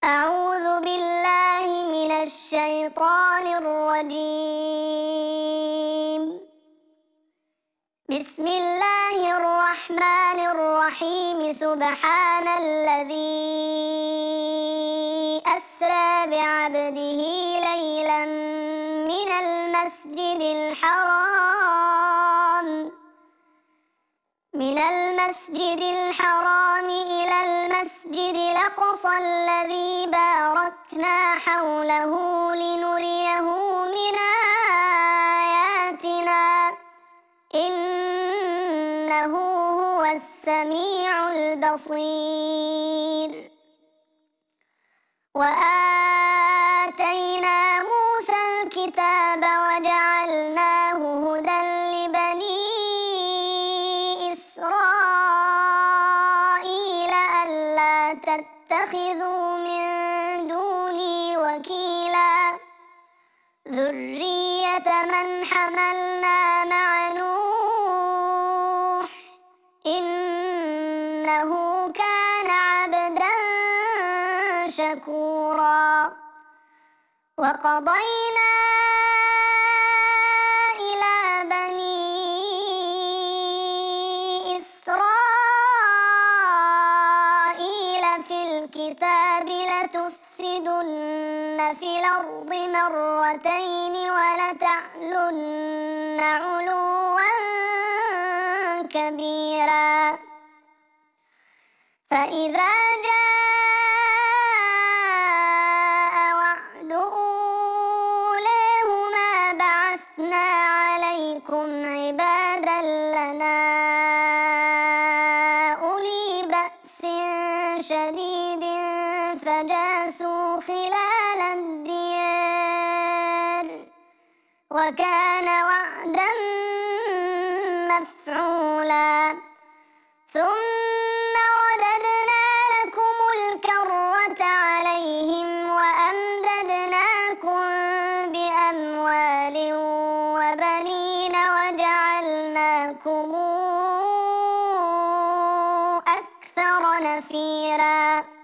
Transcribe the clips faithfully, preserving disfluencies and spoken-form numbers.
أعوذ بالله من الشيطان الرجيم. بسم الله الرحمن الرحيم. سبحان الذي أسرى بعبده ليلا من المسجد الحرام من المسجد الحرام إلى المسجد الأقصى الذي باركنا حوله لنريه من آياتنا إنه هو السميع البصير. وآتينا موسى الكتاب وجعلناه هدى لبني إسرائيل ألا تتخذوا من دوني وكيلا ذرية من حملنا مع نوح إنه كان عبدا شكورا. وقضينا إلى بني إسرائيل في الكتاب لتفسدن في الأرض مرتين ولتعلن علوا كبيرا. فإذا جاء وعد أولاهما بعثنا عليكم عبادا لنا أولي بأس شديد فجاسوا خلال الديار وكان وعدا مفعولا. ثم رددنا لكم الكرة عليهم وأمددناكم بأموال وبنين وجعلناكم أكثر نفيرا.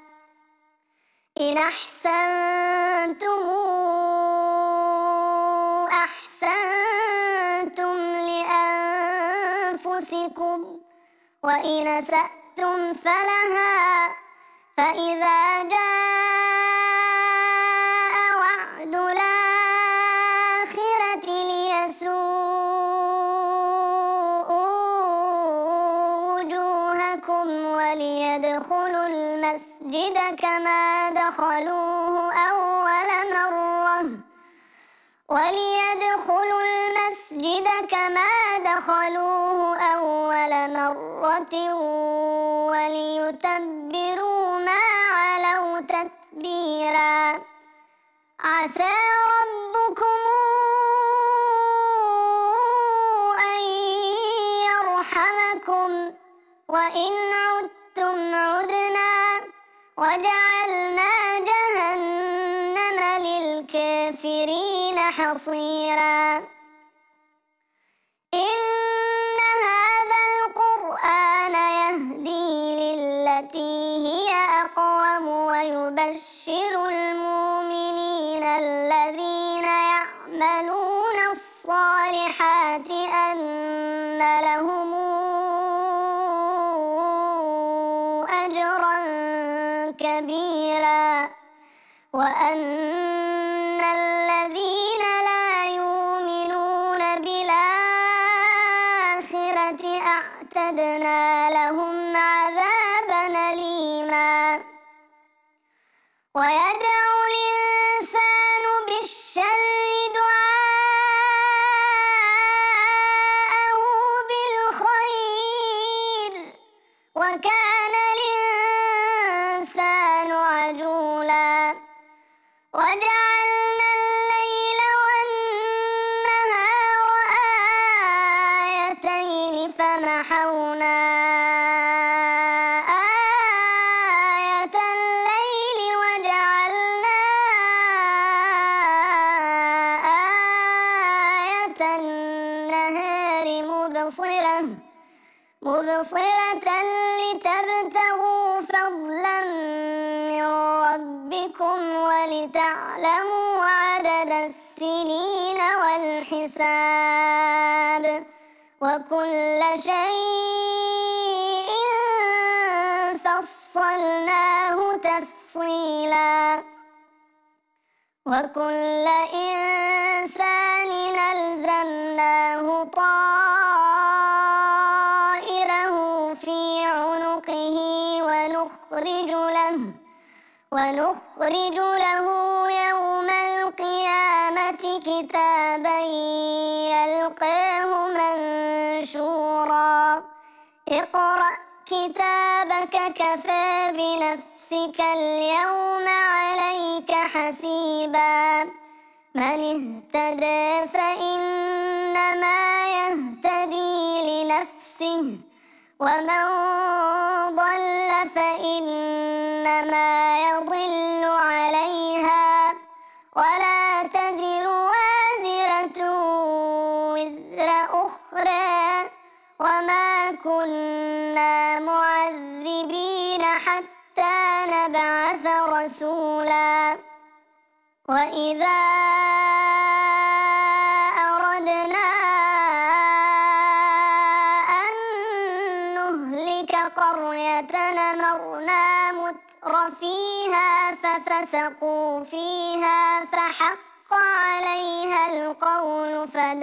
إن أحسنتم أحسنتم لأنفسكم وإن أسأتم فلها. فإذا جاء وعد الآخرة ليسوءوا وجوهكم وليدخلوا المسجد كما دخلوه أول مرة وليدخلوا المسجد كما دخلوه أول مرة وليتبروا ما علوا تتبيرا. عسى ربكم أن يرحمكم وإن عدتم عدنا وجعلنا جهنم للكافرين حصيرا. إن هذا القرآن يهدي للتي هي أقوم ويبشر المؤمنين الذين يعملون الصالحات أن لهم أجرا كبيرا وأن الذين لا يؤمنون بالآخرة أعتدنا لهم عذابا أليما. ويدعو الإنسان بالشر دعاءه بالخير وكان الإنسان عجولا. وجعلنا الليل والنهار آيتين فمحونا آية الليل وجعلنا آية النهار مبصرة مبصرة لتبتغوا فضلا من ربكم ولتعلموا عدد السنين والحساب وكل شيء فصلناه تفصيلا وكل إنسان ألزمناه طائره في عنقه ونخرج له ونخرج له يوم القيامة كتابا يلقاه منشورا اقرأ كتابك كفى بنفسك اليوم عليك حسيبا من اهتدى فإنما يهتدي لنفسه ومن ضل فإنما يضل عليها ولا تزر وازرة وزر أخرى وما كنا معذبين حتى نبعث رسولا وإذا أردنا أن نهلك قرية أمرنا متر فيها ففسقوا فيها فحق عليها القول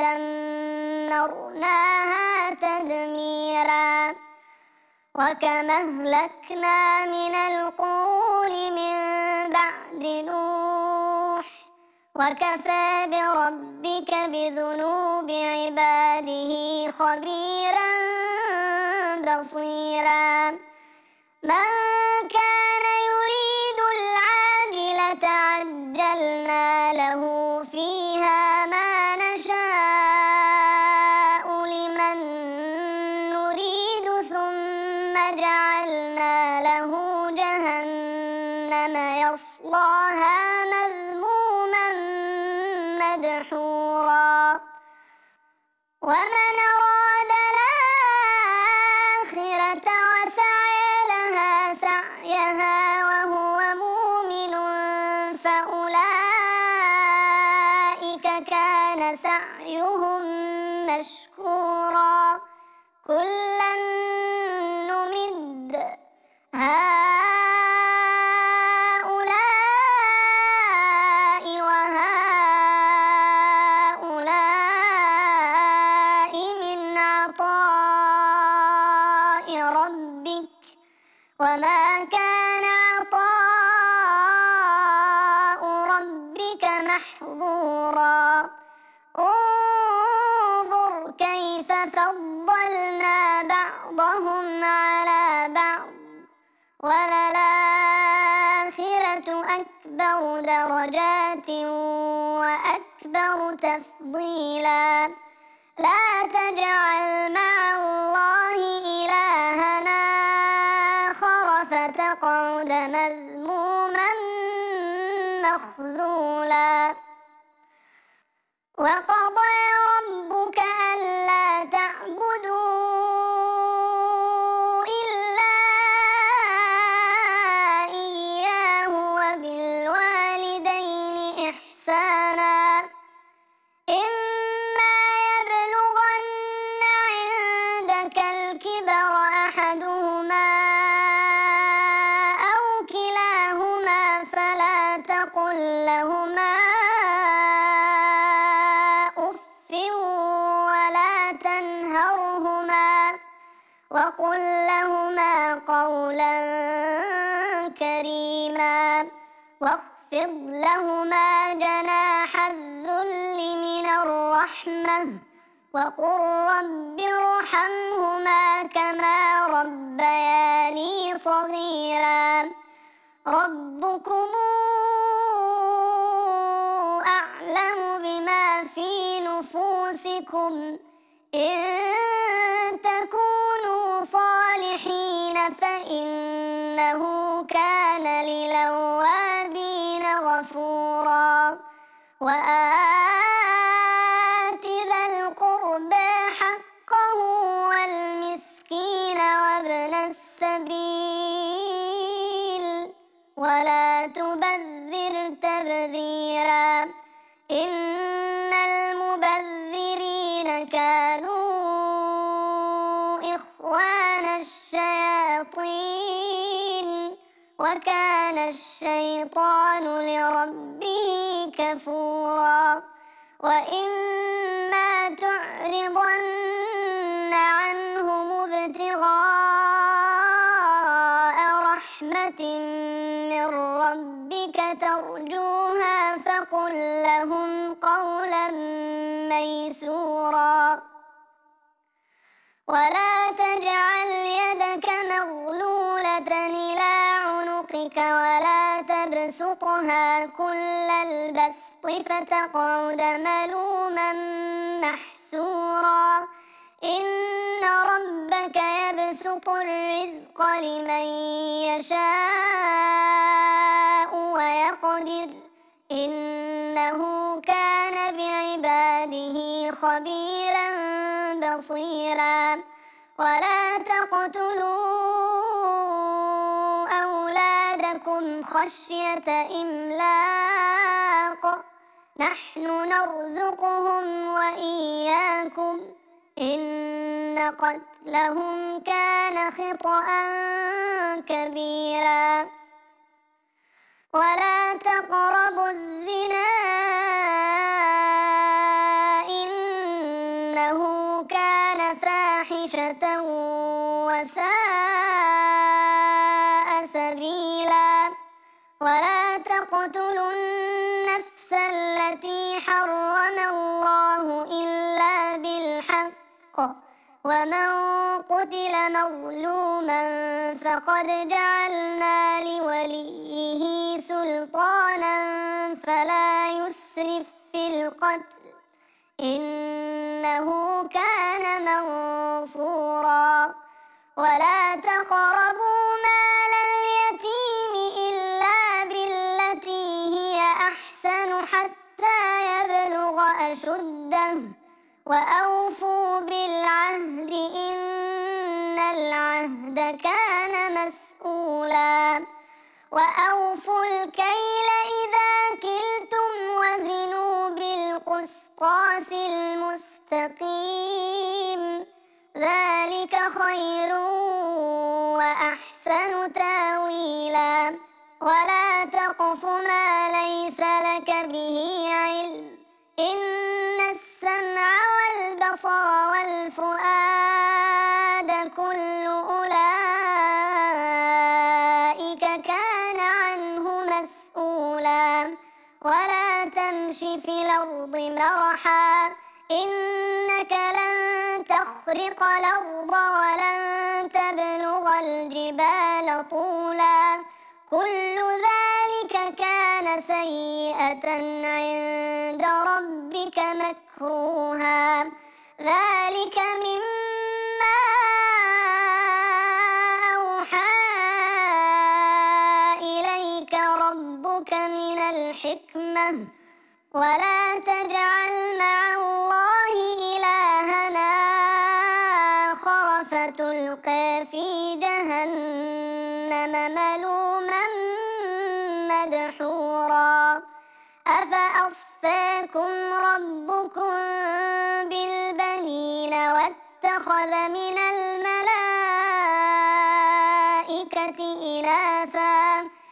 فدمرناها تدميرا وكما أهلكنا من القرون من بعد نوح وكفى بربك بذنوب عباده خبيرا بصيرا من كان يريد العاجلة عجلنا له فيها ما نشاء لمن نريد ثم جعلنا له جهنم يصلاها مذموما مدحورا ومن أراد الآخرة وسعى لها سعيها وهو مؤمن فأولئك كان سعيهم مشكورا كلا نمد هؤلاء وهؤلاء من عطاء ربك وما كان عطاء ربك محظورا انظر كيف فضلنا بعضهم على بعض وللآخرة أكبر درجات وأكبر تفضيلا لا تجعل مع الله إلهنا آخر فتقعد مذموما مخذولا وقضى ربك ألا تعبدوا إلا إياه وبالوالدين إحسانا إما يبلغن عندك الكبر أحدهما أو كلاهما فلا تقل لهما وقل لهما قولا كريما واخفض لهما جناح الذل من الرحمة وقل رب ارحمهما كما ربياني صغيرا ربكم أعلم بما في نفوسكم إن تكونوا صالحين فإنه كان للأوابين غفورا وآت ذا القربى حقه والمسكين وابن السبيل ولا تبذر تبذيرا إن المبذرين كانوا إخوان الشياطين وكان الشيطان لربه كفورا وإما تعرضن عنهم ابتغاء رحمة من ربك ترجوها فقل لهم قولا ميسورا ولا تجعل يدك مغلولة إلى عنقك ولا تبسطها كل البسط فتقعد ملوما محسورا إن ربك يبسط الرزق لمن يشاء ويقدر إنه كان بعباده خبيرا بصيرا ولا تقتلوا أولادكم خشية إملاق نحن نرزقهم وإياكم إن قتلهم كان خطأ كبيرا ولا تقربوا الزنا إنه كان فاحشة وساء سبيلا ولا تقتلوا النفس التي حرم الله إلا بالحق ومن قتل مظلوما فقد جعلنا لوليه سلطانا فلا يسرف في القتل إنه كان منصورا ولا تقربوا مال اليتيم إلا بالتي هي أحسن حتى يبلغ أشده وأوفوا بالعهد إن العهد كان مسؤولا وأوفوا الكيل إذا كلتم وزنوا بالقسطاس المستقيم ذلك خير وأحسن تاويلا ولا تقف ما ليس لك به علم إن السمع والبصر والفؤاد كل أولئك كان عنه مسؤولا ولا تمش في الأرض مرحا إنك لن تخرق الأرض ولن تبلغ الجبال طولا كل ذلك كان سيئة عند ربك مكروها ذلك مما أوحى إليك ربك من الحكمة ولا تجعل مع الله إلهنا آخر فتلقى في جهنم ملوما مدحورا أفأصفاكم ربكم بالبنين واتخذ من الملائكة إناثا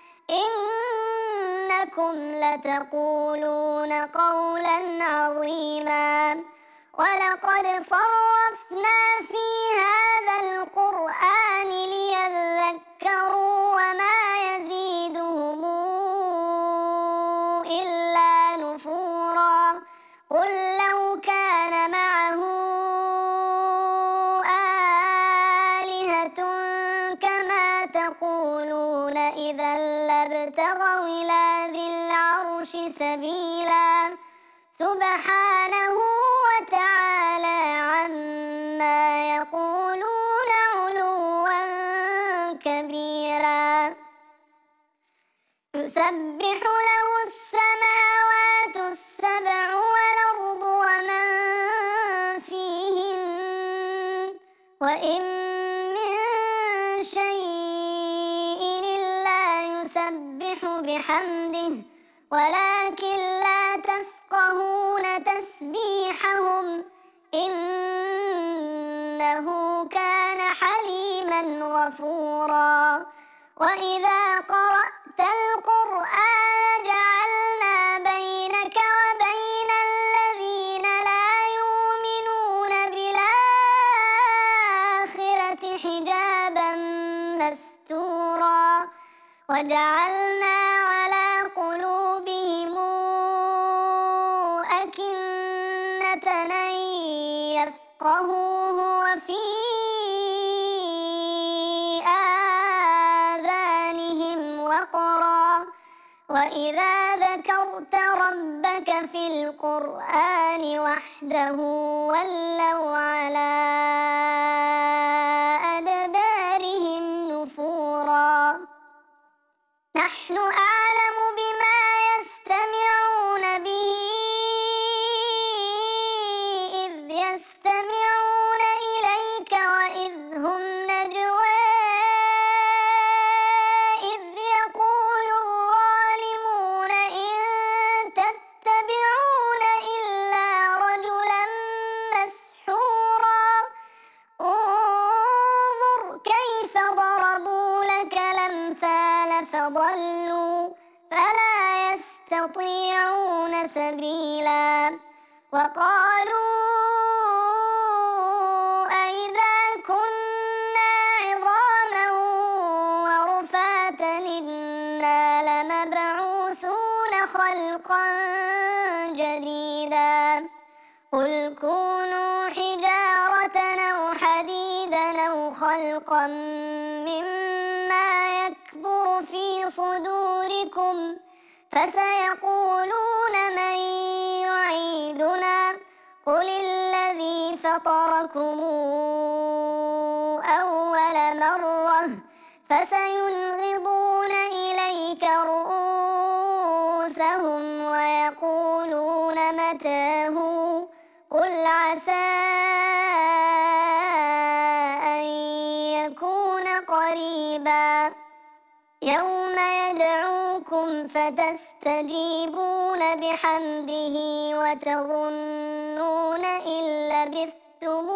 إنكم لتقولون قولا عظيما ولقد صرفنا في هذا القرآن ليذكروا وما يزيدهم إلا نفورا قل لو كان معه آلهة كما تقولون إذا لابتغوا إلى ذي العرش سبيلا سبحانه وتعالى عما يقولون علوا كبيرا يسبح له السماوات السبع والأرض ومن فيهن وإن من شيء إلا يسبح بحمده ولكن لا تفقهون تسبيحهم إنه كان حليما غفورا. وإذا قرأت القرآن جعلنا بينك وبين الذين لا يؤمنون بالآخرة حجابا مستورا وجعلنا على قلوبهم أكنة أن يفقهوه وفي آذانهم وقرا وإذا ذكرت ربك في القرآن وحده ولوا على أدبارهم نفورا. نحن أعلم بما يستمعون به إذ يستمعون إليك وإذ هم نجوى إذ يقول الظالمون إن تتبعون إلا رجلا مسحورا. انظر كيف ضربوا لك الأمثال فضلوا فلا يستطيعون سبيلا. وقالوا أئذا كنا عظاما ورفاتا إنا لمبعوثون خلقا جديدا. قل كونوا حجارة أو حديدا أو خلقا مما يكبر في صدوركم فسيقولون من يعيدنا قل الذي فطركم أول مرة فسينغضون إليك رؤوسهم ويقولون متى هو قل عسى أن يكون قريبا. يوم يدعوكم فتستجيبون بحمده وتظنون إن لبثتم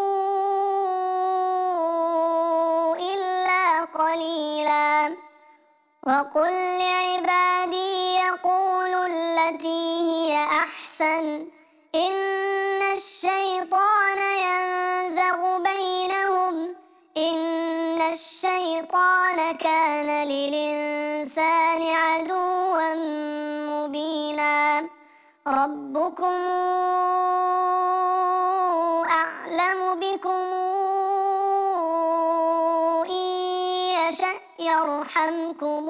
إلا قليلا. وقل لعبادي يقولوا التي هي أحسن إن الشيطان ينزغ بينهم إن الشيطان كان للإنسان عدوا مبينا. ربكم أعلم بكم إن يشأ يرحمكم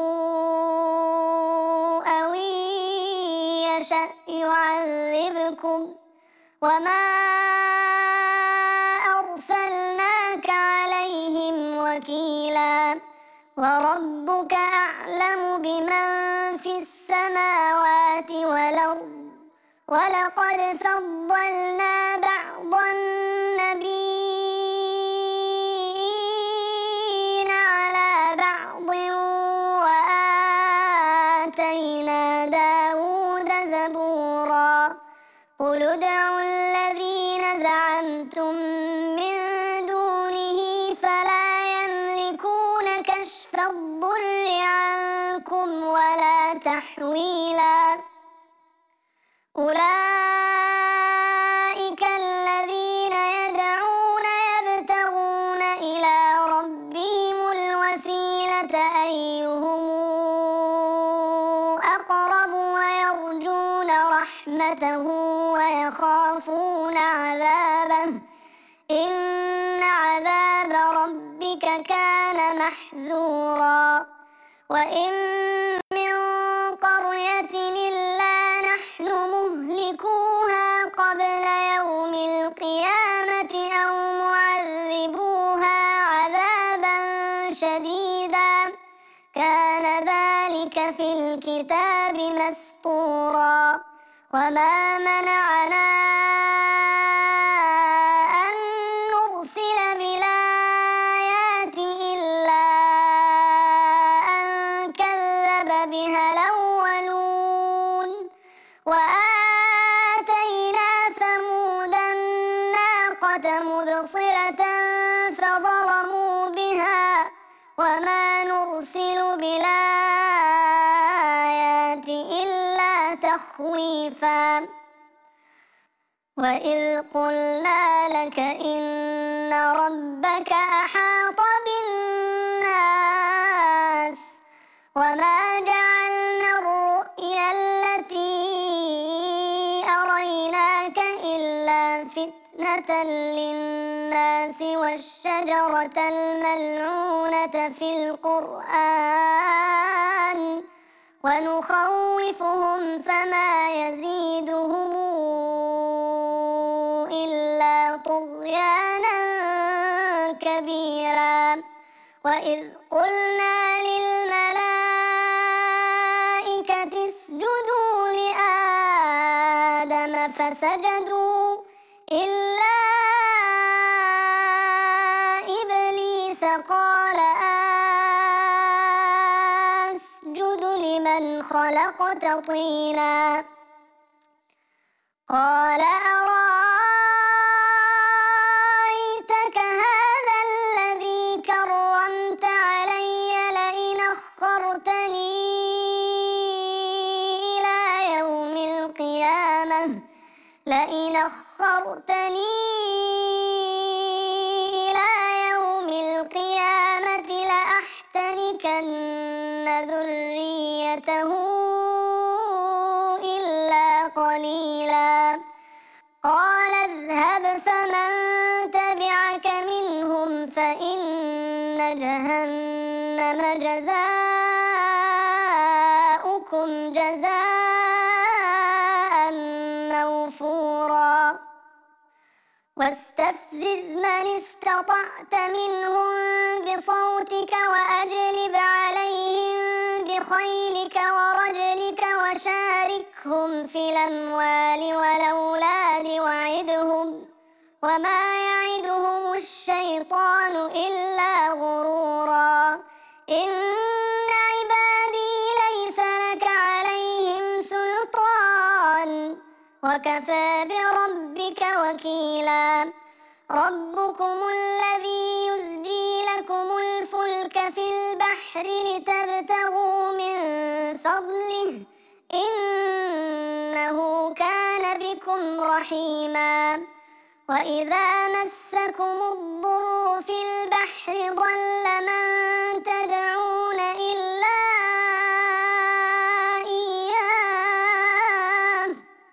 أو إن يشأ يعذبكم وما أرسلناك عليهم وكيلا. وربك أعلم بمن في السماوات والأرض ولقد فضلنا بعض النبيين على بعض وآتينا داود زبورا. قل ادعوا الذين زعمتم من دونه فلا يملكون كشف الضر عنكم ولا تحويلا. أولئك الذين يدعون يبتغون إلى ربهم الوسيلة أيهم أقرب ويرجون رحمته ويخافون عذابه إن عذاب ربك كان محذورا. وإن من قرية إلا نحن مهلكوها قبل يوم القيامة أو معذبوها عذابا شديدا كان ذلك في الكتاب مسطورا. وما منعنا أن نرسل بالآيات إلا أن كذب بها الأولون وما نرسل بالآيات إلا تخويفا وإذ قلنا لك إن ربك أحاط بالناس وما جعلنا الرؤيا التي أريناك إلا فتنة للناس والشجرة الملعونة في القرآن ونخوفهم فما يزيدهم إلا طغيانا كبيرا وإذ قلنا للملائكة اسجدوا لآدم فسجدوا إلا إبليس قال أسجد لمن خلقت طينا قال أرأيتك هذا الذي كرمت علي لئن أخرتني إلى يوم القيامة لئن أخرتني إلى يوم القيامة لأحتنكن ذريته إلا قليلا قال اذهب فمن تبعك منهم فإن جهنم جزاؤكم جزاء موفورا واستفزز من استطعت منهم بصوتك وأجلب عليهم بخيلك ورجلك وشاركهم في الأموال والأولاد وعدهم وما يعدهم الشيطان إلا غرورا إن عبادي ليس لك عليهم سلطان وكفى بربك وكيلا ربكم الذي يزجي لكم الفلك في البحر لتبتغوا من فضله إنه كان بكم رحيما وإذا مسكم الضر في البحر ضل من تدعون إلا إياه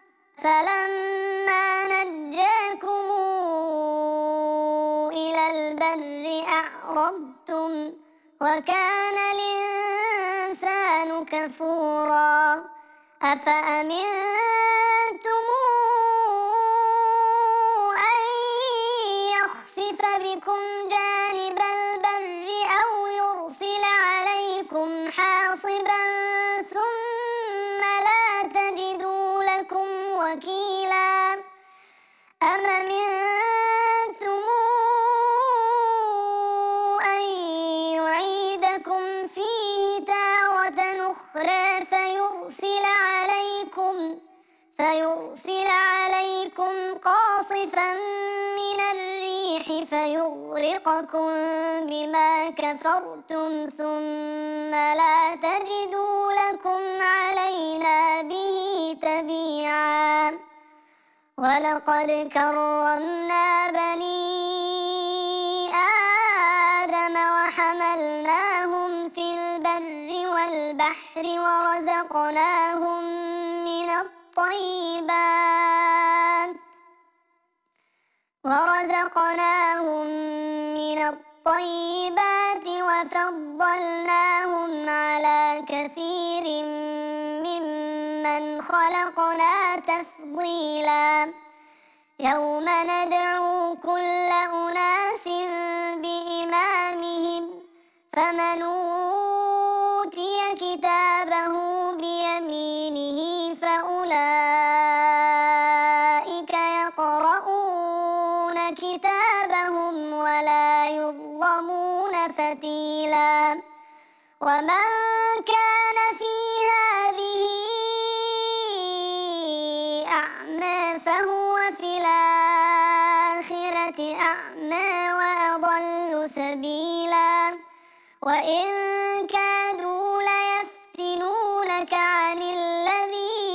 فلما نجاكم إلى البر أعرضتم وكان الإنسان كفورا أفأمنتم أن يخسف بكم جانب البر أو يرسل عليكم حاصبا ثم لا تجدوا لكم وكيلا أم أمنتم أن يعيدكم فيه تارة أخرى فيرسل عليكم فيرسل عليكم قاصفا من الريح فيغرقكم بما كفرتم ثم لا تجدوا لكم علينا به تبيعا ولقد كرمنا بني آدم وحملناهم في البر والبحر ورزقناهم من الطيبات ورزقناهم من الطيبات وفضلناهم على كثير ممن خلقنا تفضيلا يوم ندعو كل أناس بإمامهم فمن أوتي كتابه بيمينه فأولئك يقرؤون كتابهم ولا يظلمون فتيلا ومن كان في هذه أعمى فهو في الآخرة أعمى وأضل سبيلا وإن كادوا ليفتنونك عن الذي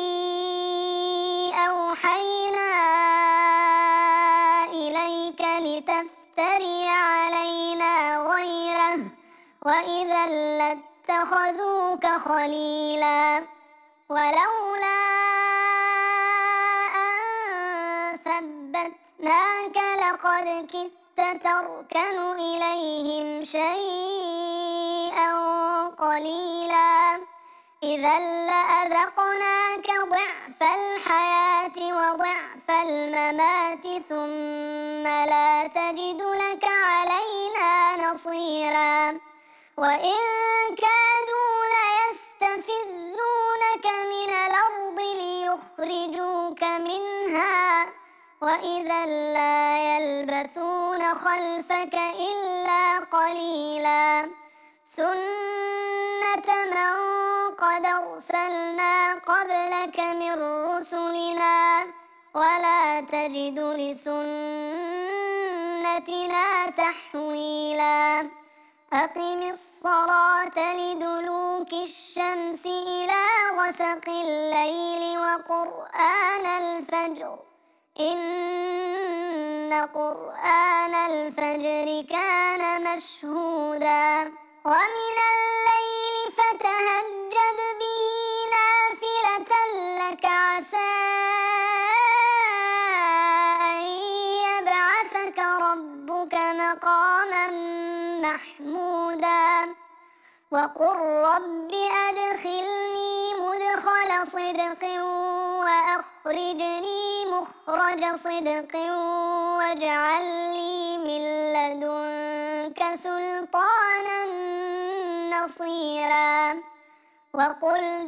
أوحينا إليك لتفتري علينا غيره وإذا لاتخذوك خليلا ولولا أن ثبتناك لقد كدت تركن إليهم شيئا قليلا إذا لأذقناك ضعف الحياة وضعف الممات ثم لا تجد لك علينا نصيرا وإن كادوا ليستفزونك من الأرض ليخرجوك منها وإذا لا يلبثون خلفك إلا قليلا سنة من قد أرسلنا قبلك من رسلنا ولا تجد لسنتنا تحويلا أقم الصلاة لدلوك الشمس إلى غسق الليل وقرآن الفجر إن قرآن الفجر كان مشهودا ومن الليل فتهجد به نافلة لك عسى أن يبعثك ربك مقاما محمودا وقل رب أدخلني مدخل صدق وأخرجني مخرج صدق واجعل لي من لدنك سلطانا نصيرا وقل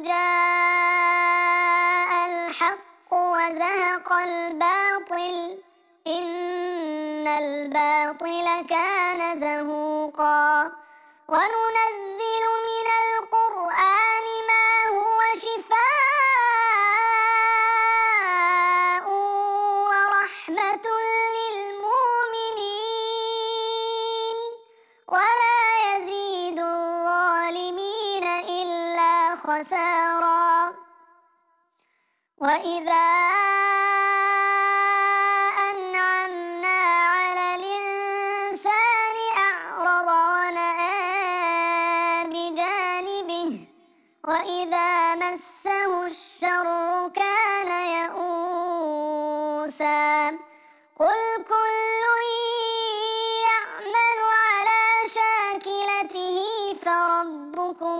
جاء الحق وزهق الباطل إن الباطل كان زهوقا وننزل من القرآن ما هو شفاء ورحمة للمؤمنين ولا يزيد الظالمين إلا خسارا وإذا أنعمنا على الإنسان أعرض ونأى بجانبه وإذا مسه الشر كان يئوسا قل كل يعمل على شاكلته فربكم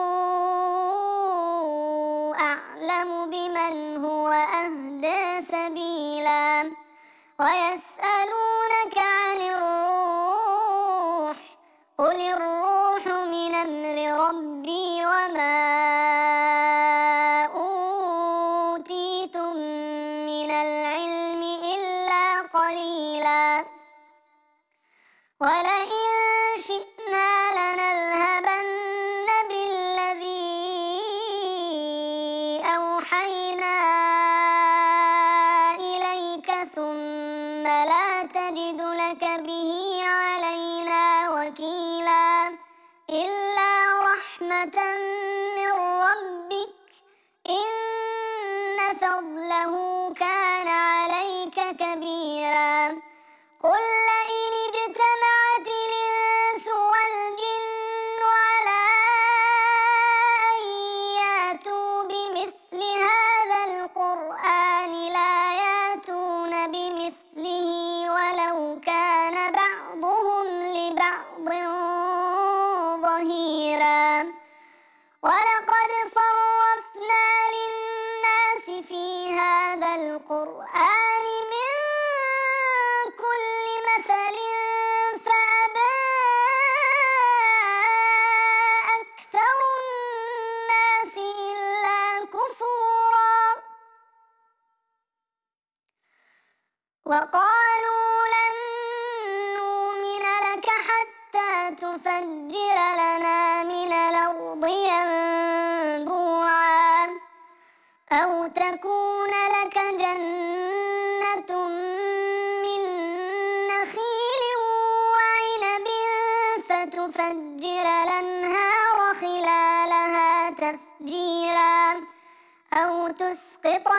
أعلم بمن هو أهدى سبيلا ويسألونك عن الروح قل الروح من أمر ربي وما أوتيتم من العلم إلا قليلا ولئن شئنا لنذهبن بالذي أوحينا إليك ثم لا تجد لك به علينا وكيلا إلا رحمة من ربك إن فضله كان عليك كبيرا قل لئن اجتمعت الإنس والجن على أن يأتوا بمثل هذا القرآن لا يأتون بمثله ولو كان بعضهم لبعض ظهيرا ولقد صرفنا للناس في هذا القرآن من كل مثل فأبى أكثر الناس إلا كفورا وقالوا لن نؤمن لك حتى تفجر لنا من الأرض ينبوعا أو تكون لك جنة من نخيل وعنب فتفجر أو تسقط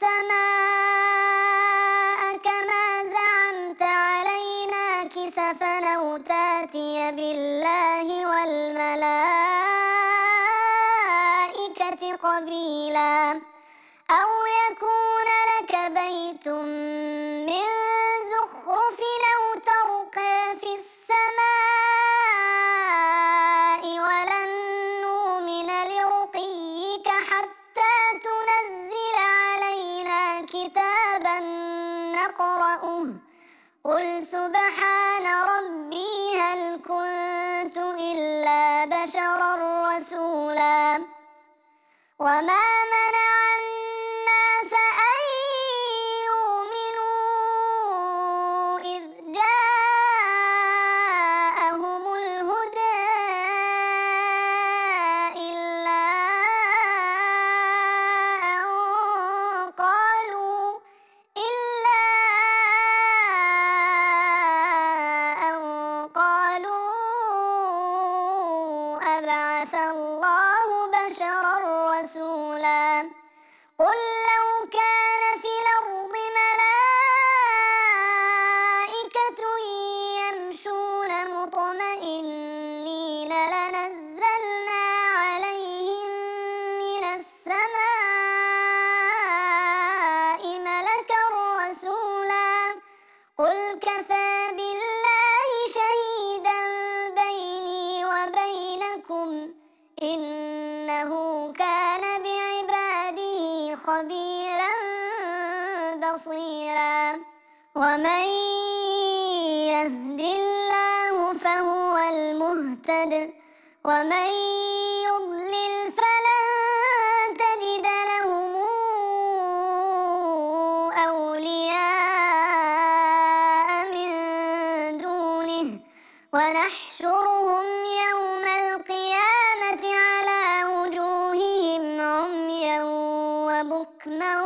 السماء كما زعمت علينا كسفا أو تاتي بالله والملائكة قبيلا أو يكون لك بيت من زخرف أو ترقى في السماء ولن نؤمن لرقيك حتى تنزل علينا كتابا نقرأه قل سبحان ربي هل كنت إلا بشرا رسولا وما منع الناس أن يؤمنوا إذ جاءهم الهدى إلا أن قالوا إلا أن قالوا أبعث الله بشرا رسولا قل لو كان في الأرض ملائكة يمشون مطمئنين لنزلنا عليهم من السماء ملكا رسولا قل كفى بالله شهيدا بيني وبينكم إنه كان بعباده خبيرا بصيرا ومن يهد الله فهو المهتد ومن يضلل فلن تجد لهم أولياء من دونه ونحشرهم يوم القيامة على وجوههم عميا وبكما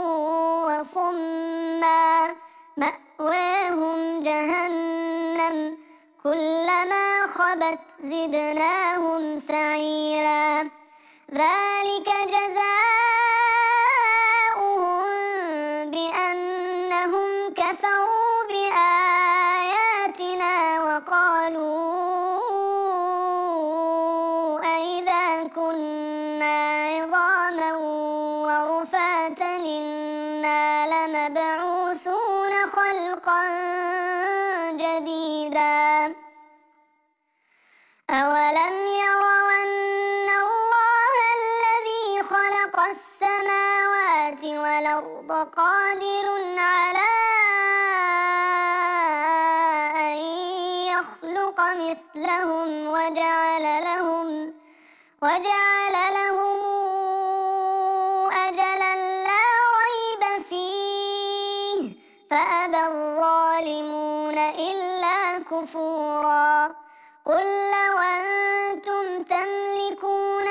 وصما مأواهم جهنم كلما خبت زدناهم سعيرا ذلك جزاؤهم بأنهم كفروا بآياتنا وقالوا أئذا كنا عظاما ورفاتا إنا لمبعوثون خلقا جديدا أولم يروا أن الله الذي خلق السماوات والأرض قادر على أن يخلق مثلهم وجعل لهم وجعل لهم أجلا لا ريب فيه فأبى الظالمون إلا كفورا قل لو أنتم تملكون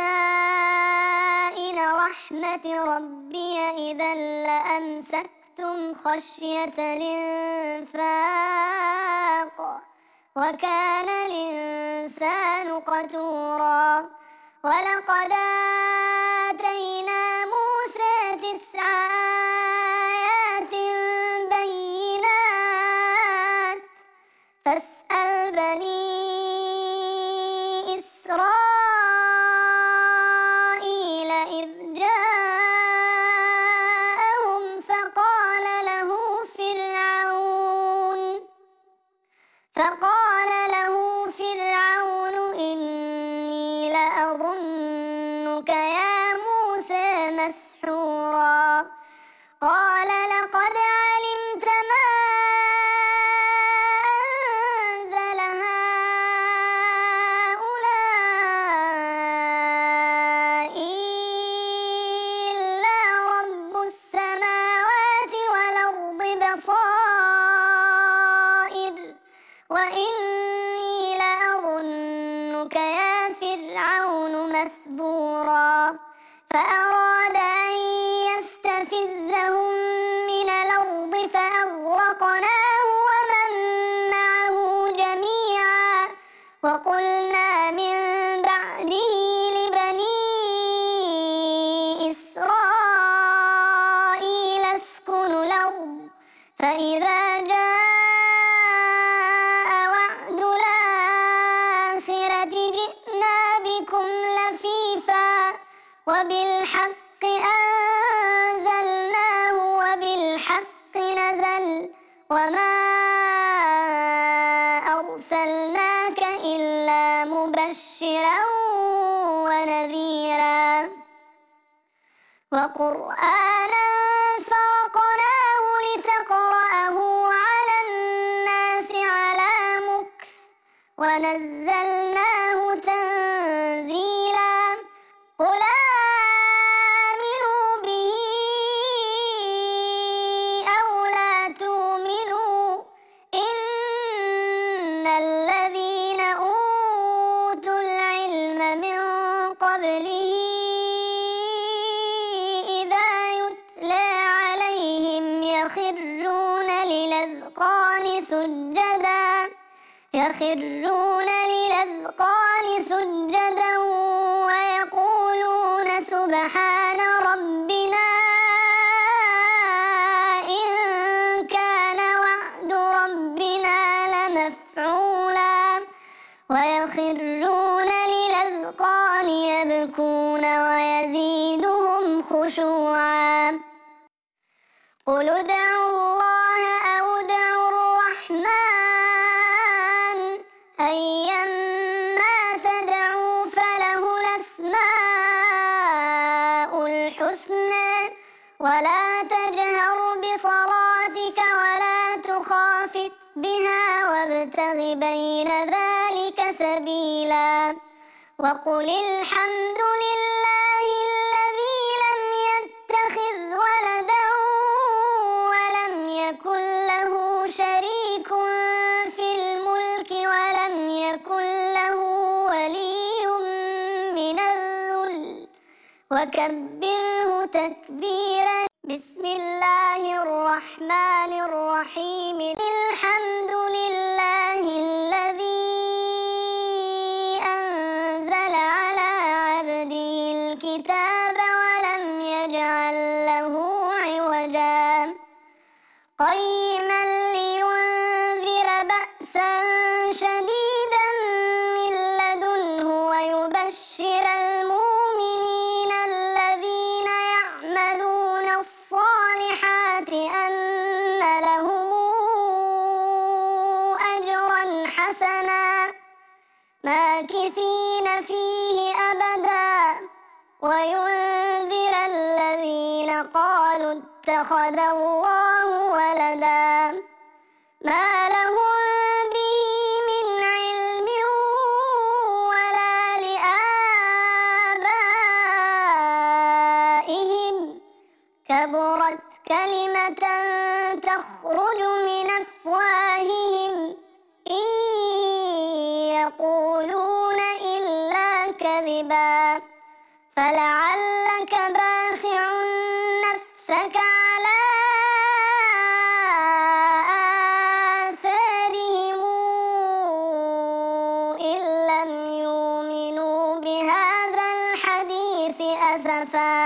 خزائن رحمة ربي إذا لأمسكتم خشية الإنفاق وكان الإنسان قتورا ولقد آتينا موسى تسع آيات بينات فاسأل بني إسرائيل إذ جاءهم فقال له فرعون فقال له فرعون إني لأظنك يا موسى مسحورا قال لقد علمت ما أنزل هؤلاء إلا رب السماوات والأرض بصائر وإني لأظنك يا فرعون مثبورا فأراد أن يستفزهم وقرآنا فرقناه لتقرأه على الناس على مكث ونزلناه تنزيلا قل آمنوا به أو لا تؤمنوا إن الذين أوتوا العلم من قبله إذا يتلى عليهم يخرون للأذقان سجدا يخرون للأذقان سجدا ويقولون سبحان ربنا إن كان وعد ربنا لمفعولا ويخرون للأذقان يبكون ويزيدهم خشوعا قل ادعوا الله أو ادعوا الرحمن أيما تدعوا فله الأسماء الحسنى ولا تجهر بصلاتك ولا تخافت بها وابتغ بين ذلك سبيلا وقل الحمد لله الذي لم يتخذ ولدا ولم يكن له شريك في الملك ولم يكن له ولي من الذل وكبره تكبيرا بسم الله الرحمن الرحيم الحمد لله الذي أنزل على عبده الكتاب ولم يجعل له عوجا قيما لينذر بأسا شديدا من لدنه ويبشر المؤمنين الذين يعملون الصالحات أن لهم أجرا حسنا ماكثين فيه أبدا وينذر الذين قالوا اتخذ الله ولدا ما لهم به من علم ولا لآبائهم كبرت كلمة تخرج من أفواههم إن يقولون إلا كذبا فلعلك باخع نفسك على آثارهم إن لم يؤمنوا بهذا الحديث أسفا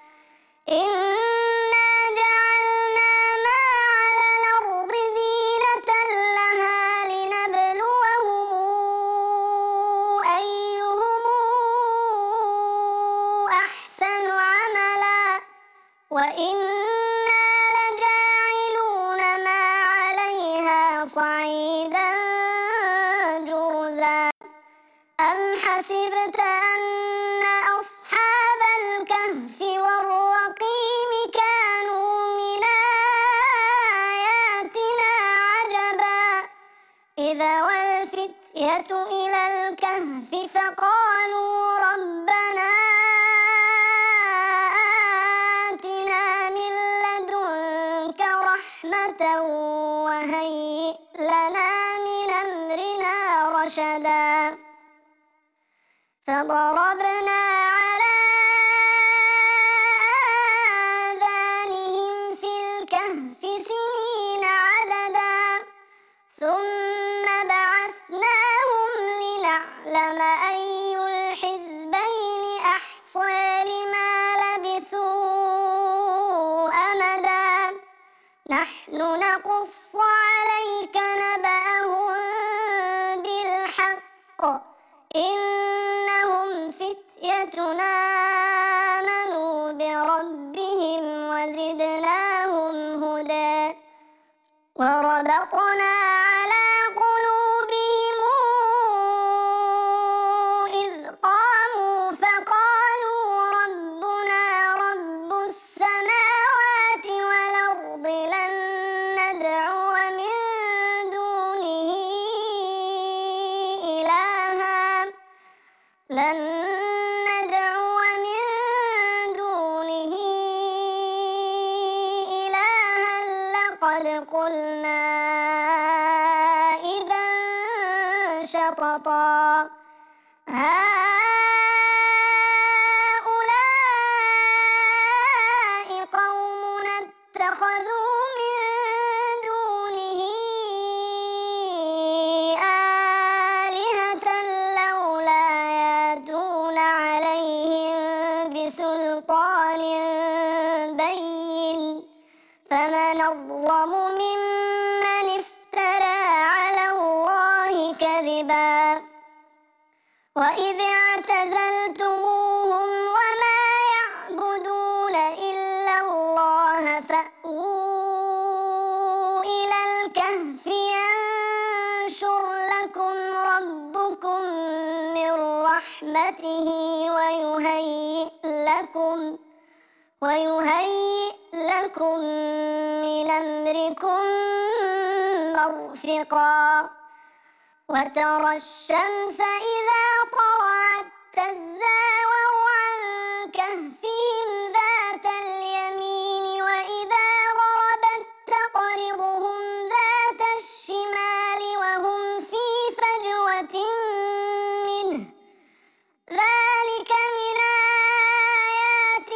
إنا جعلنا ما على الأرض زينة لها لنبلوهم أيهم أحسن عملا وإنا لجاعلون ما عليها صعيدا جرزا أم حسبت أن أصحاب الكهف والرقيم كانوا من آياتنا عجبا إذا والفتية إلى الكهف فقالوا ربنا آتنا من لدنك رحمة وهيئ لنا من أمرنا رشدا فضربنا على آذانهم في الكهف سنين عددا ثم بعثناهم لنعلم أي الحزبين أحصى لما لبثوا أمدا نحن نقص عليك نبأهم بالحق إنهم فتية آمنوا بربهم وزدناهم هدى وربطنا على قلوبهم إذ قاموا فقالوا ربنا رب قلنا إذا شططا هؤلاء قومنا اتخذوا من دونه آلهة لولا يأتون عليهم بسلطان بين فمن أظلم ممن افترى على الله كذبا وإذ اعتزلتموهم وما يعبدون إلا الله فأووا إلى الكهف ينشر لكم ربكم من رحمته ويهيئ لكم ويهيئ لكم من أمركم مرفقا وترى الشمس إذا طلعت تزاور عن كهفهم ذات اليمين وإذا غربت تقرضهم ذات الشمال وهم في فجوة منه ذلك من آيات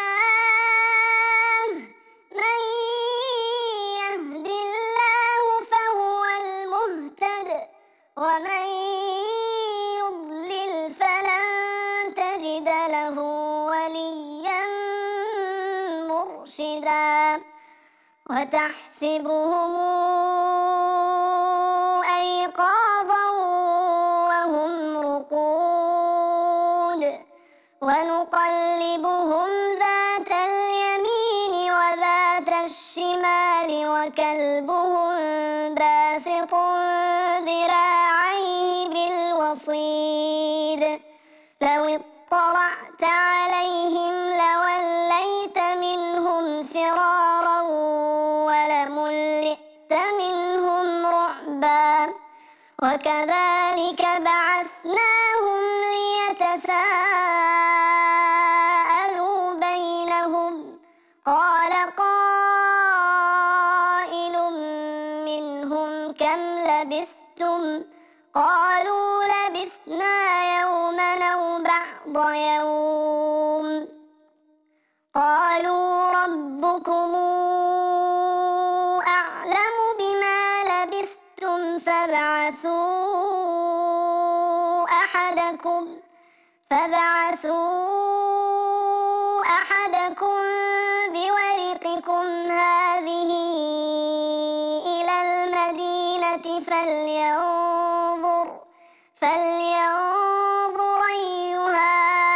الله من يهد الله فهو المهتد ومن يضلل فلن تجد له وليا مرشدا وتحسبهم أيقاظا وهم رقود ونقلبهم ذات اليمين وذات الشمال وكلبهم باسط ذراعيه بالوصيد لو اطلعت عليهم لوليت منهم فرارا ولملئت منهم رعبا وكذلك بعثناهم ليتساءلوا بينهم قال قائل منهم كم لبثتم قالوا لبثنا يوما أو بعض يوم قالوا ربكم أعلم بما لبثتم فابعثوا أحدكم فابعثوا أحدكم بورقكم هذه إلى المدينة فلينظر فلينظر أيها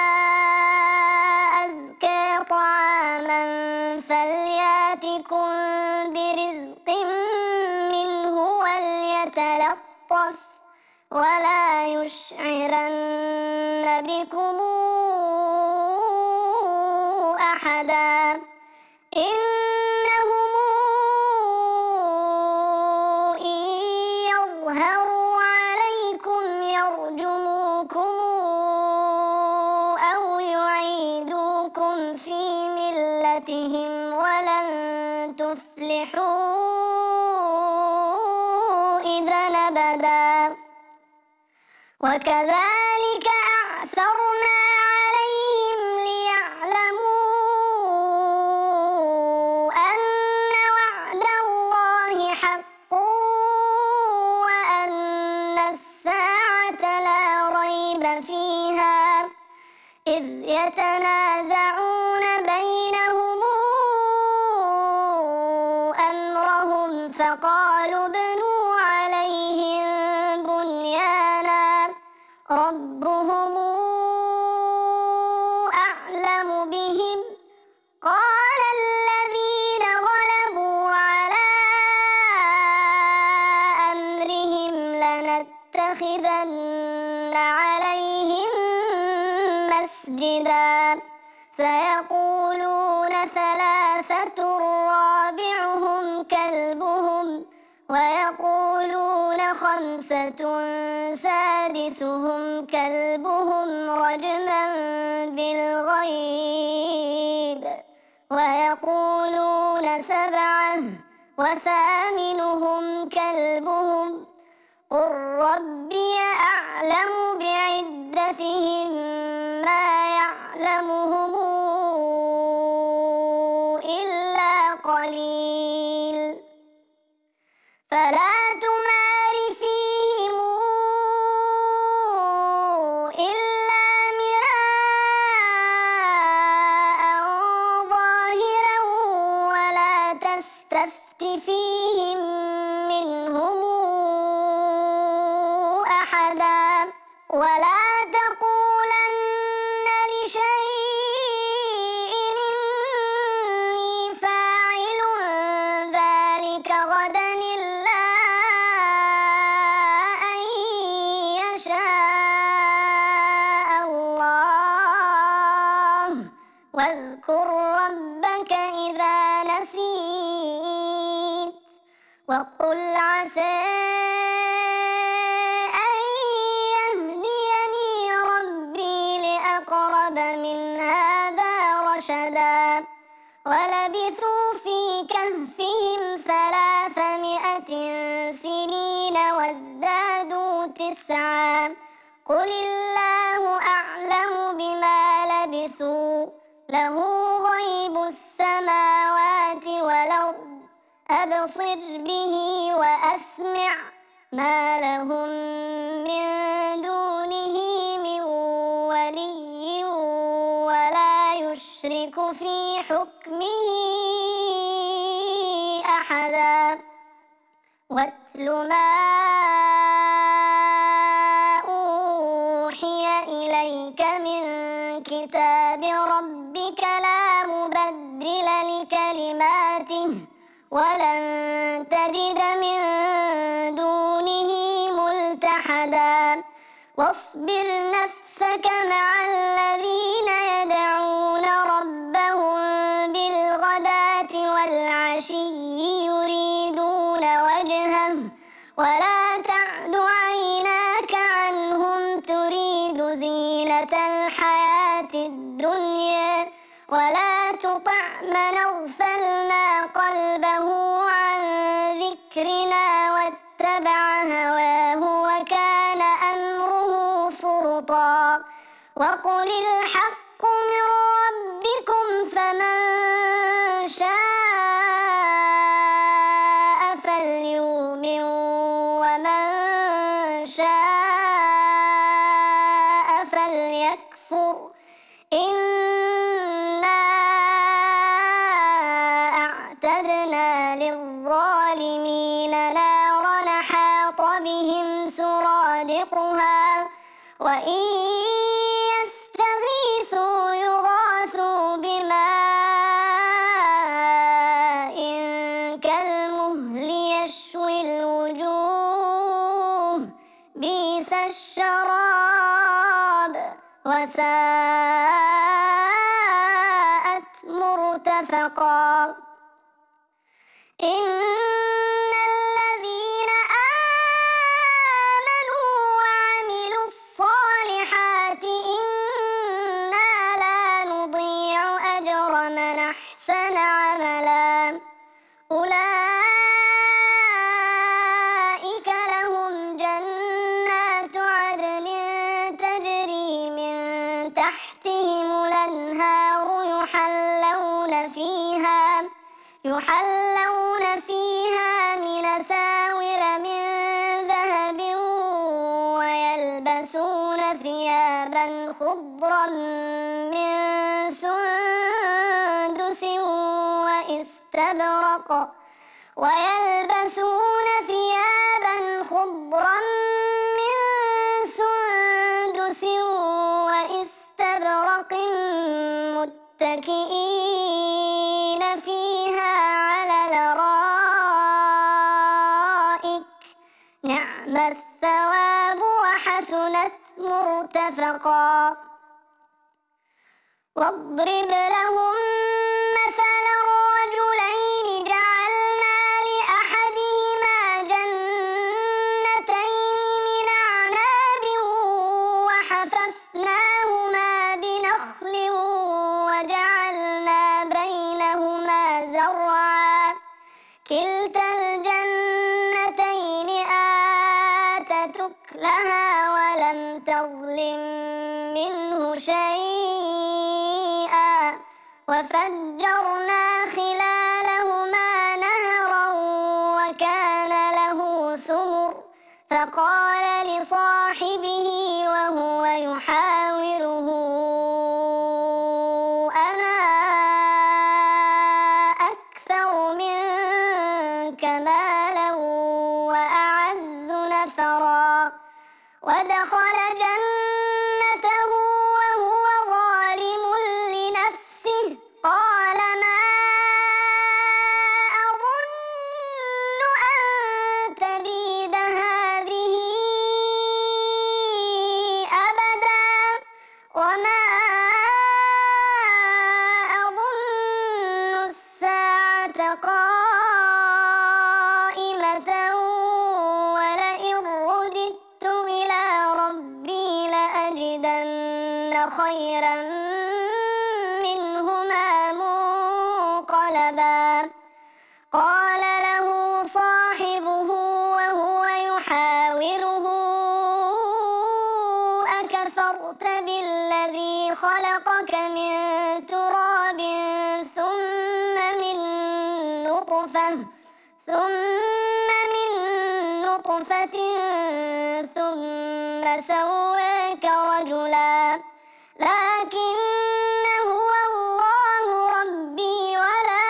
أزكى طعاما فلياتكم برزق منه وليتلطف ولا يشعرن بكم أحدا إنهم إن يظهروا عليكم يرجموكم أو يعيدوكم في ملتهم ولن تفلحوا إذا أبدا وكذلك أعثرنا عليهم ليعلموا أن وعد الله حق وأن الساعة لا ريب فيها إذ يتنازعون بينهم أمرهم فقالوا ابنوا عليهم بنيانا ربهم أعلم بهم قال الذين غلبوا على أمرهم لنتخذن عليهم مسجدا سيقولون ثلاثة رابعهم كلبهم ويقولون خمسة سادسهم كلبهم رجما بالغيب ويقولون سبعة وثامنهم كلبهم قل ربي أعلم بعدتهم ما يعلمهم إلا قليل فلا تمار فيهم إلا مراء ظاهرا ولا تستفت فيهم منهم أحدا ولا تقولن لشيء إني فاعل ذلك غدا إلا أن يشاء الله واذكر ربك إذا نسيت وقل عسى أن يهديني ربي لأقرب من هذا رشدا ولبثوا في كهفهم ثلاثمائة سنين وازدادوا تسعا قل الله أعلم بما لبثوا له غيب السماوات والأرض أبصر به وأسمع ما لهم من دونه من ولي ولا يشرك في حكمه أحدا واتل ما أوحي إليك من كتاب ربك لا مبدل لكلماته ولن تجد من دونه ملتحدا واصبر نفسك مع الذين يدعون ربهم بالغداة والعشي يريدون وجهه ولا تعد عيناك عنهم تريد زينة الحياة الدنيا ولا تطع من أغفلنا قلبه عن ذكرنا واتبع هواه وكان أمره فرطا وقل الحق من ربكم فمن شاء فليؤمن ومن شاء فليكفر إنا أعتدنا للظالمين نارا أحاط بهم سرادقها وإن يستغيثوا يغاثوا بماء كالمهل يشوي الوجوه بئس الشراب وساءت مرتفقا إن الذين آمنوا وعملوا الصالحات إنا لا نضيع أجر من أحسن عملا أولئك لهم جنات عدن تجري من تحتهم الأنهار يحلون فيها يحلون فيها من أساور من ذهب ويلبسون ثيابا خضرا من سندس واستبرق ويلبسون ثيابا خضرا من سندس واستبرق متكئين فيها على الأرائك نعم الثواب وحسنت مرتفقا واضرب لهم مثلا رجلين جعلنا لأحدهما جنتين من أعناب وحففناهما بنخل وجعلنا بينهما زرعا كلتا أهلها ولم تظلم منه شيئا وفجرنا خلالهما نهرا وكان له ثمر فقال لصاحبه وهو يحاوره أنا أكثر منك مالا وأعز نفرا ودخل جنته وهو ظالم لنفسه قال ما أظن أن تبيد هذه أبدا وما أظن الساعة قائمة ولئن رددت إلى ربي لأجدن خيرا منهما منقلبا قال له صاحبه وهو يحاوره أكفرت بالذي خلقك من تراب ثم من نطفة ثم من نطفة ثم سواك رجلا لكن هو الله ربي ولا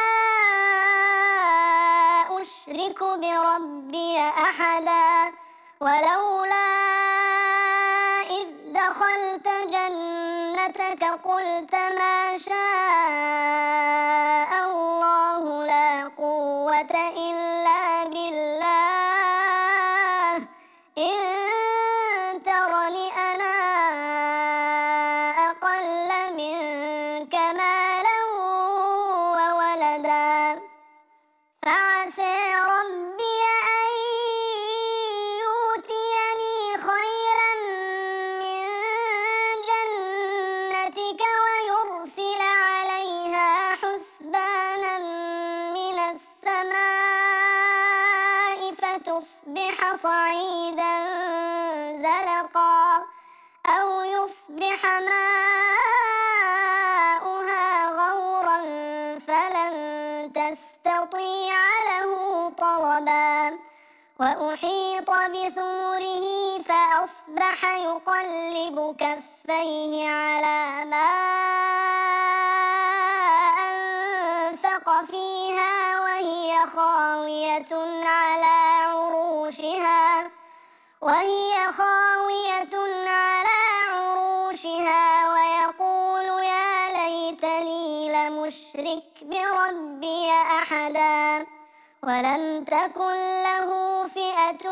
أشرك بربي أحدا ولولا إذ دخلت جنتك قلت ما شاء الله لا قوة إلا بالله إن ترني أنا أقل منك مالا وولدا فعسى ربي أن يؤتيني خيرا من جنتك ويرسل عليها حسبانا من السماء فتصبح صعيدا زلقا أو يصبح ماؤها غورا فلن تستطيع له طلبا وأحيط بثمره فأصبح يقلب كفيه على ما أنفق فيها وهي خاوية على عروشها وهي خاوية على عروشها ويقول يا ليتني لمشرك بربي أحدا ولم تكن له فئة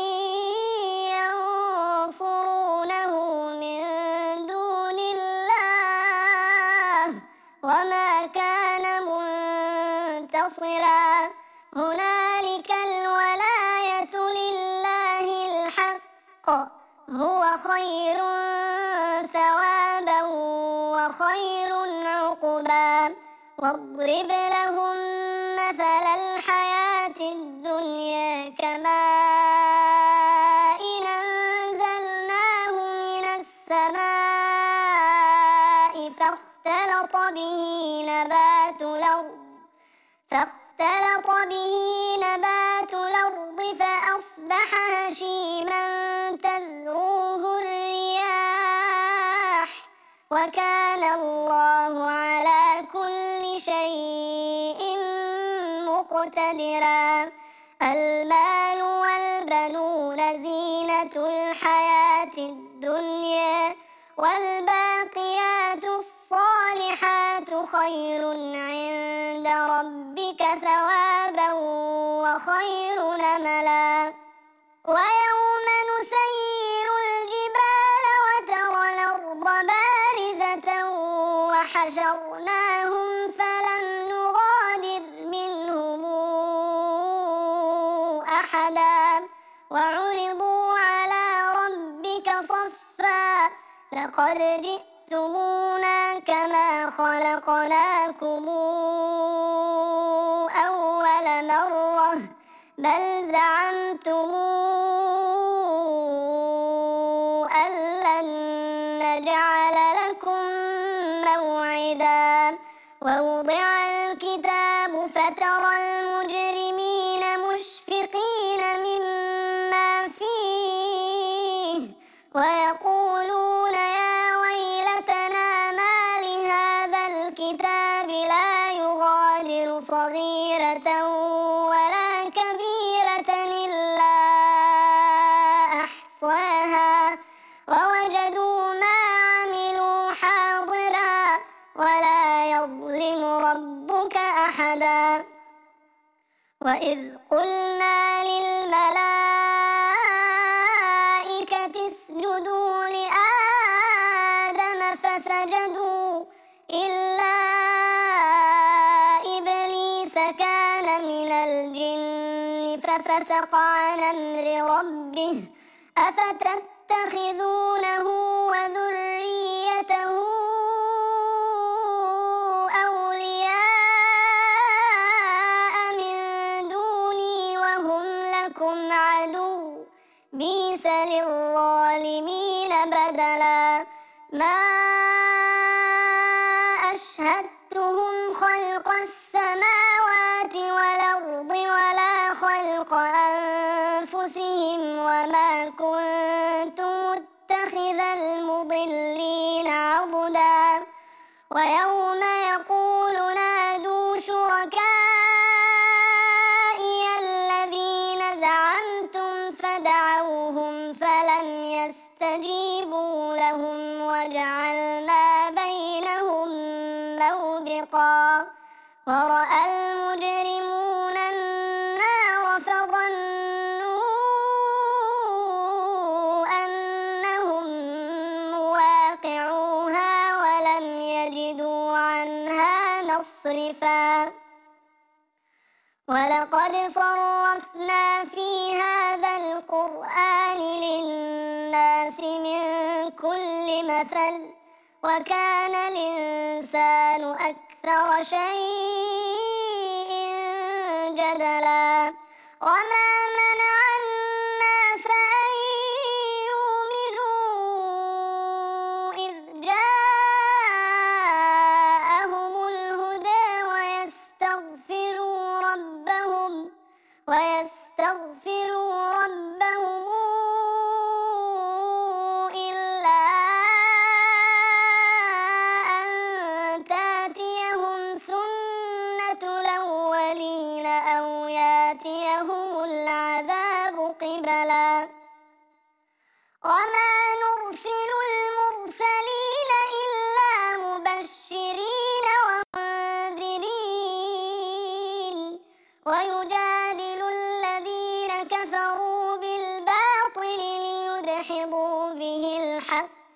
ينصرونه من دون الله وما كان منتصرا هنالك الولاية لله الحق هو خير ثوابا وخير عقبا واضرب لهم مثل الحياة الدنيا كماء أنزلناه من السماء فاختلط به نبات الأرض فاختلط به نبات الأرض فأصبح هشيما تذروه الرياح وكان الله على كل شيء مقتدرا المال والبنون زينة الحياة الدنيا والباقيات الصالحات خير عند ربك ثوابا وخير أملا ويوم نسير الجبال وترى الأرض بارزة وحشرناهم فلم نغادر منهم أحدا وعرضوا على ربك صفا لقد جئتمونا كما خلقناكم أول مرة بل زعمتم أحدا وإذ قلنا للملائكة اسجدوا لآدم فسجدوا إلا إبليس كان من الجن ففسق عن أمر ربه أفتتخذونه وذريته أولياء من دوني وهم لكم عدو بئس للظالمين بدلا ما أشهدتهم خلق السماوات والأرض ولا خلق أنفسهم وما كنت متخذ المضلين عضدا ويوم يقول نادوا شركائي الذين زعمتم فدعوهم فلم يستجيبوا لهم وجعلنا بينهم موبقا ورأى المجرمون النار فظنوا أنهم مواقعوها ولم يجدوا عنها مصرفا ولقد صرفنا في هذا القرآن للناس من كل مثل وكان الإنسان أكثر شيء جدلا وما منع الناس أن يؤمنوا إذ جاءهم الهدى ويستغفروا ربهم ويستغفروا ربهم إلا أن تأتيهم سنة الأولين أو يأتيهم العذاب قبلا وما نرسل المرسلين إلا مبشرين ومنذرين ويجادل الذين كفروا بالباطل ليدحضوا به الحق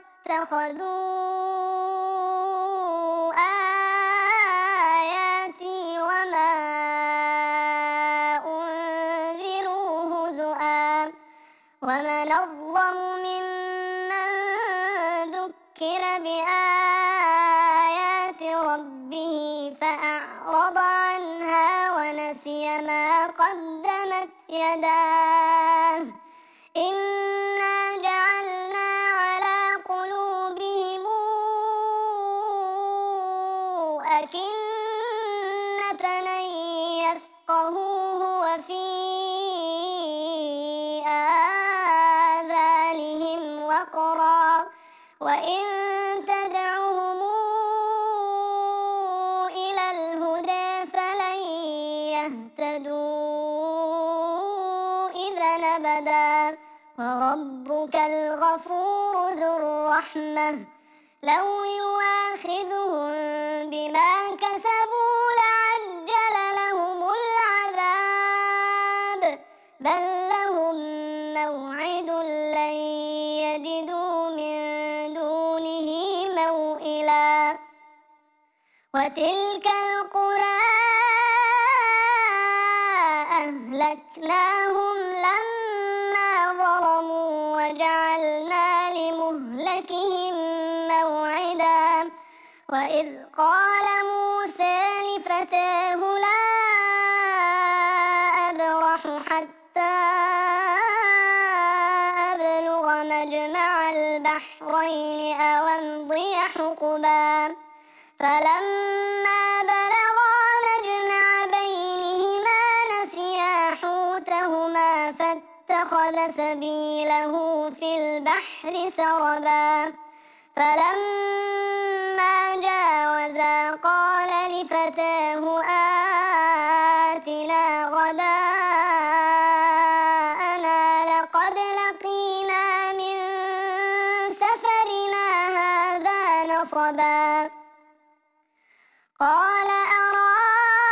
واتخذوا آياتي وما أنذروا هزؤا ومن أظلم ممن ذكر بآيات ربه فأعرض عنها ونسي ما قدمت يداه إنا جعلنا على قلوبهم أكنة أن يفقهوه وفي آذانهم وقرا وإن تدعهم إلى الهدى فلن يهتدوا إذا أبدا وربك الغفور ذو الرحمة لو يؤاخذهم بما كسبوا لعجل لهم العذاب بل لهم موعد لن يجدوا من دونه موئلا وتلك القرى أهلكناهم لما ظلموا وجعلنا لمهلكهم موعدا وإذ قال موسى لفتاه لا أبرح حتى أبلغ مجمع البحرين أو أمضي حقبا فلما بلغا مجمع بينهما نسيا حوتهما فاتخذ سبيله في البحر سربا فلما جاوزا قال لفتاه آتنا غداءنا لقد لقينا من سفرنا هذا نصبا قال أرأيت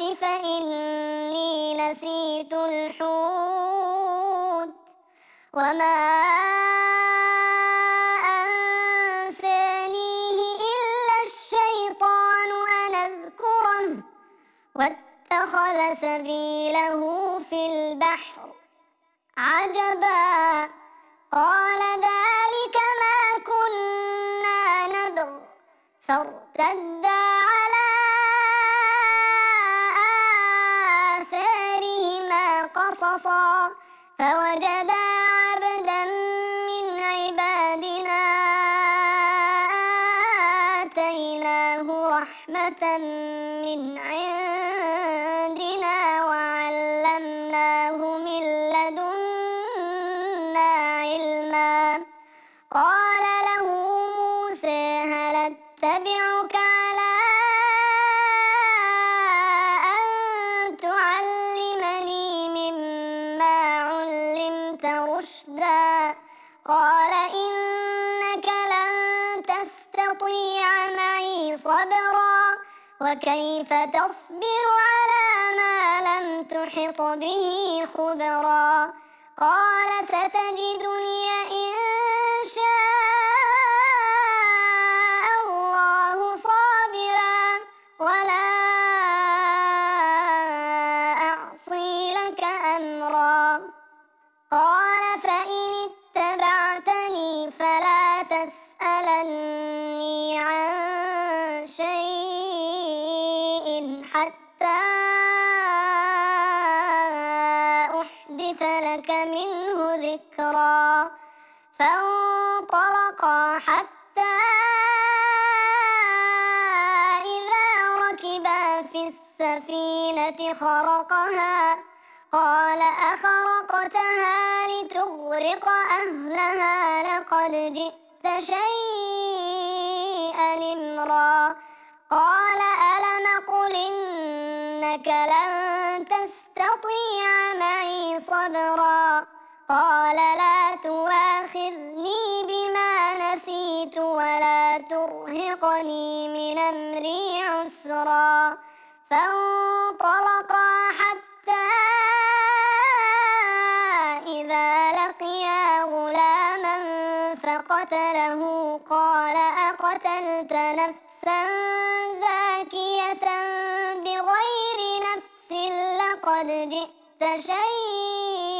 فإني نسيت الحوت وما أنسانيه إلا الشيطان أن أذكره واتخذ سبيله في البحر عجبا قال ذلك ما كنا نبغ فارتدا على آثارهما قصصا فوجدا عبدا من عبادنا آتيناه رحمة من عندنا وعلمناه من لدنا علما قال له موسى هل اتبعك على أن تعلمني مما علمت رشدا قال إنك لن تستطيع معي صبرا وكيف تصبر على ما لم تحط به خبرا قال ستجدني إن شاء الله صابرا ولا أعصي لك أمرا قال فإن اتبعتني فلا تسألني عن شيء حتى أحدث لك منه ذكرا فانطلقا حتى إذا ركبا في السفينة خرقها قال أخرقتها لتغرق أهلها لقد جئت شيئا إمرا قال ألم قل إنك لن تستطيع معي صبرا قال لا تؤاخذني بما نسيت ولا ترهقني من أمري عسرا فانطلقا حتى إذا لقيا غلاما فقتله قال أقتلت نفسا زاكية بغير نفس لقد جئت شيئا